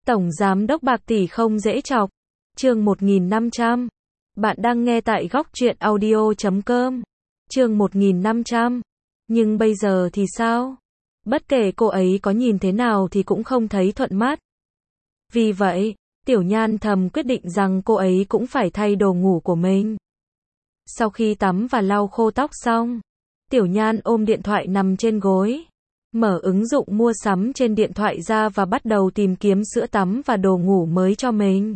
Tổng giám đốc bạc tỷ không dễ chọc. Chương 1500. Bạn đang nghe tại góc truyện audio.com. Chương 1500. Nhưng bây giờ thì sao? Bất kể cô ấy có nhìn thế nào thì cũng không thấy thuận mắt. Vì vậy, Tiểu Nhan thầm quyết định rằng cô ấy cũng phải thay đồ ngủ của mình. Sau khi tắm và lau khô tóc xong, Tiểu Nhan ôm điện thoại nằm trên gối, mở ứng dụng mua sắm trên điện thoại ra và bắt đầu tìm kiếm sữa tắm và đồ ngủ mới cho mình.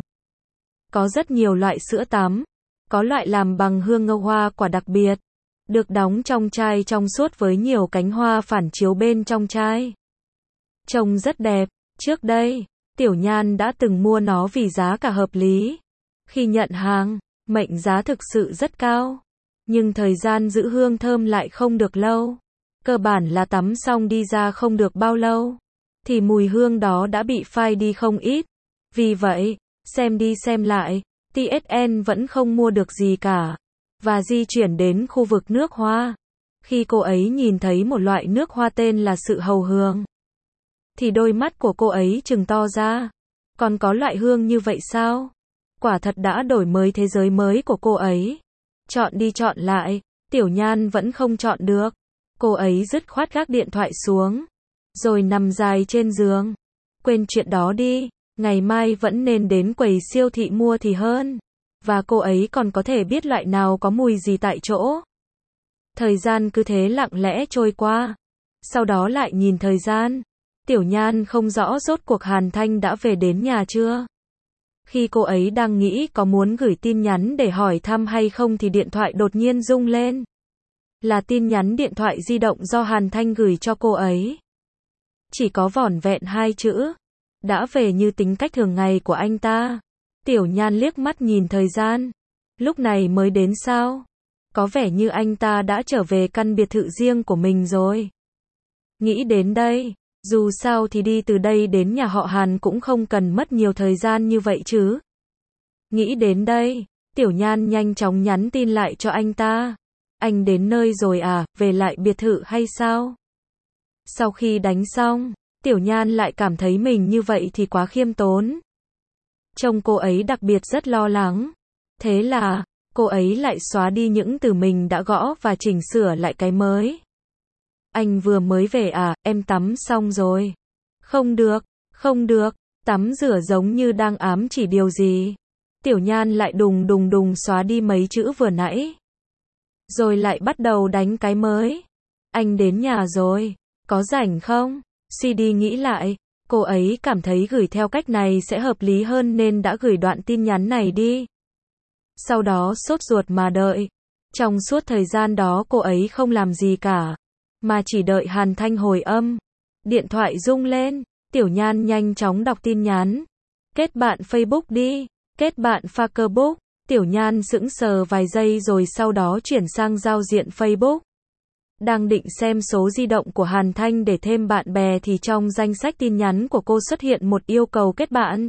Có rất nhiều loại sữa tắm, có loại làm bằng hương ngô hoa quả đặc biệt, được đóng trong chai trong suốt với nhiều cánh hoa phản chiếu bên trong chai. Trông rất đẹp, trước đây, Tiểu Nhan đã từng mua nó vì giá cả hợp lý. Khi nhận hàng, mệnh giá thực sự rất cao, nhưng thời gian giữ hương thơm lại không được lâu. Cơ bản là tắm xong đi ra không được bao lâu, thì mùi hương đó đã bị phai đi không ít. Vì vậy, xem đi xem lại, TSN vẫn không mua được gì cả, và di chuyển đến khu vực nước hoa. Khi cô ấy nhìn thấy một loại nước hoa tên là sự hầu hương, thì đôi mắt của cô ấy trừng to ra. Còn có loại hương như vậy sao? Quả thật đã đổi mới thế giới mới của cô ấy. Chọn đi chọn lại, Tiểu Nhan vẫn không chọn được. Cô ấy dứt khoát gác điện thoại xuống, rồi nằm dài trên giường. Quên chuyện đó đi, ngày mai vẫn nên đến quầy siêu thị mua thì hơn. Và cô ấy còn có thể biết loại nào có mùi gì tại chỗ. Thời gian cứ thế lặng lẽ trôi qua. Sau đó lại nhìn thời gian. Tiểu Nhan không rõ rốt cuộc Hàn Thanh đã về đến nhà chưa. Khi cô ấy đang nghĩ có muốn gửi tin nhắn để hỏi thăm hay không thì điện thoại đột nhiên rung lên. Là tin nhắn điện thoại di động do Hàn Thanh gửi cho cô ấy. Chỉ có vỏn vẹn 2 chữ. Đã về như tính cách thường ngày của anh ta. Tiểu Nhan liếc mắt nhìn thời gian. Lúc này mới đến sao? Có vẻ như anh ta đã trở về căn biệt thự riêng của mình rồi. Nghĩ đến đây, dù sao thì đi từ đây đến nhà họ Hàn cũng không cần mất nhiều thời gian như vậy chứ. Nghĩ đến đây, Tiểu Nhan nhanh chóng nhắn tin lại cho anh ta. Anh đến nơi rồi à, về lại biệt thự hay sao? Sau khi đánh xong, Tiểu Nhan lại cảm thấy mình như vậy thì quá khiêm tốn. Trông cô ấy đặc biệt rất lo lắng. Thế là, cô ấy lại xóa đi những từ mình đã gõ và chỉnh sửa lại cái mới. Anh vừa mới về à, em tắm xong rồi. Không được, không được, tắm rửa giống như đang ám chỉ điều gì. Tiểu Nhan lại đùng đùng xóa đi mấy chữ vừa nãy. Rồi lại bắt đầu đánh cái mới. Anh đến nhà rồi, có rảnh không? CD nghĩ lại, cô ấy cảm thấy gửi theo cách này sẽ hợp lý hơn nên đã gửi đoạn tin nhắn này đi. Sau đó sốt ruột mà đợi. Trong suốt thời gian đó cô ấy không làm gì cả, mà chỉ đợi Hàn Thanh hồi âm. Điện thoại rung lên, Tiểu Nhan nhanh chóng đọc tin nhắn. Kết bạn Facebook đi, kết bạn Facebook. Tiểu Nhan sững sờ vài giây rồi sau đó chuyển sang giao diện Facebook. Đang định xem số di động của Hàn Thanh để thêm bạn bè thì trong danh sách tin nhắn của cô xuất hiện một yêu cầu kết bạn.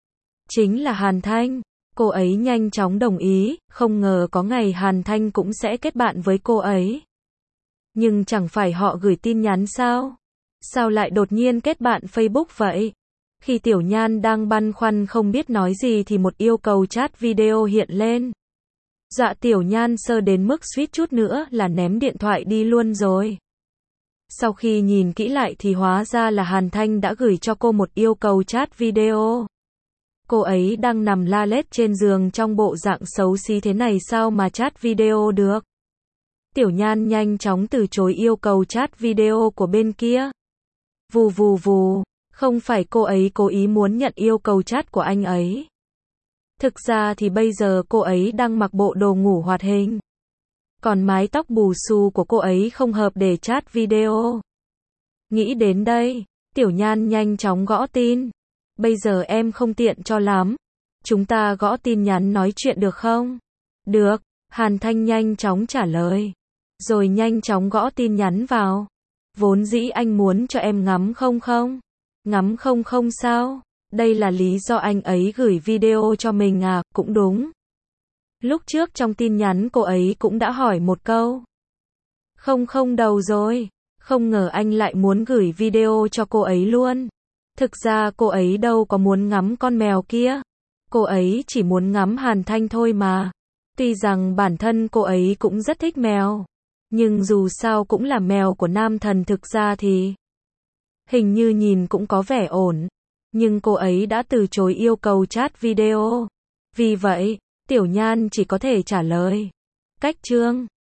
Chính là Hàn Thanh. Cô ấy nhanh chóng đồng ý, không ngờ có ngày Hàn Thanh cũng sẽ kết bạn với cô ấy. Nhưng chẳng phải họ gửi tin nhắn sao? Sao lại đột nhiên kết bạn Facebook vậy? Khi Tiểu Nhan đang băn khoăn không biết nói gì thì một yêu cầu chat video hiện lên. Dọa Tiểu Nhan sơ đến mức suýt chút nữa là ném điện thoại đi luôn rồi. Sau khi nhìn kỹ lại thì hóa ra là Hàn Thanh đã gửi cho cô một yêu cầu chat video. Cô ấy đang nằm la lết trên giường trong bộ dạng xấu xí thế này sao mà chat video được. Tiểu Nhan nhanh chóng từ chối yêu cầu chat video của bên kia. Vù vù vù, không phải cô ấy cố ý muốn nhận yêu cầu chat của anh ấy. Thực ra thì bây giờ cô ấy đang mặc bộ đồ ngủ hoạt hình. Còn mái tóc bù xù của cô ấy không hợp để chat video. Nghĩ đến đây, Tiểu Nhan nhanh chóng gõ tin. Bây giờ em không tiện cho lắm. Chúng ta gõ tin nhắn nói chuyện được không? Được, Hàn Thanh nhanh chóng trả lời. Rồi nhanh chóng gõ tin nhắn vào. Vốn dĩ anh muốn cho em ngắm không không? Ngắm không không sao? Đây là lý do anh ấy gửi video cho mình à, cũng đúng. Lúc trước trong tin nhắn cô ấy cũng đã hỏi một câu. Không không đầu rồi, không ngờ anh lại muốn gửi video cho cô ấy luôn. Thực ra cô ấy đâu có muốn ngắm con mèo kia. Cô ấy chỉ muốn ngắm Hàn Thanh thôi mà. Tuy rằng bản thân cô ấy cũng rất thích mèo, nhưng dù sao cũng là mèo của nam thần, thực ra thì hình như nhìn cũng có vẻ ổn. Nhưng cô ấy đã từ chối yêu cầu chat video. Vì vậy, Tiểu Nhan chỉ có thể trả lời. Cách chương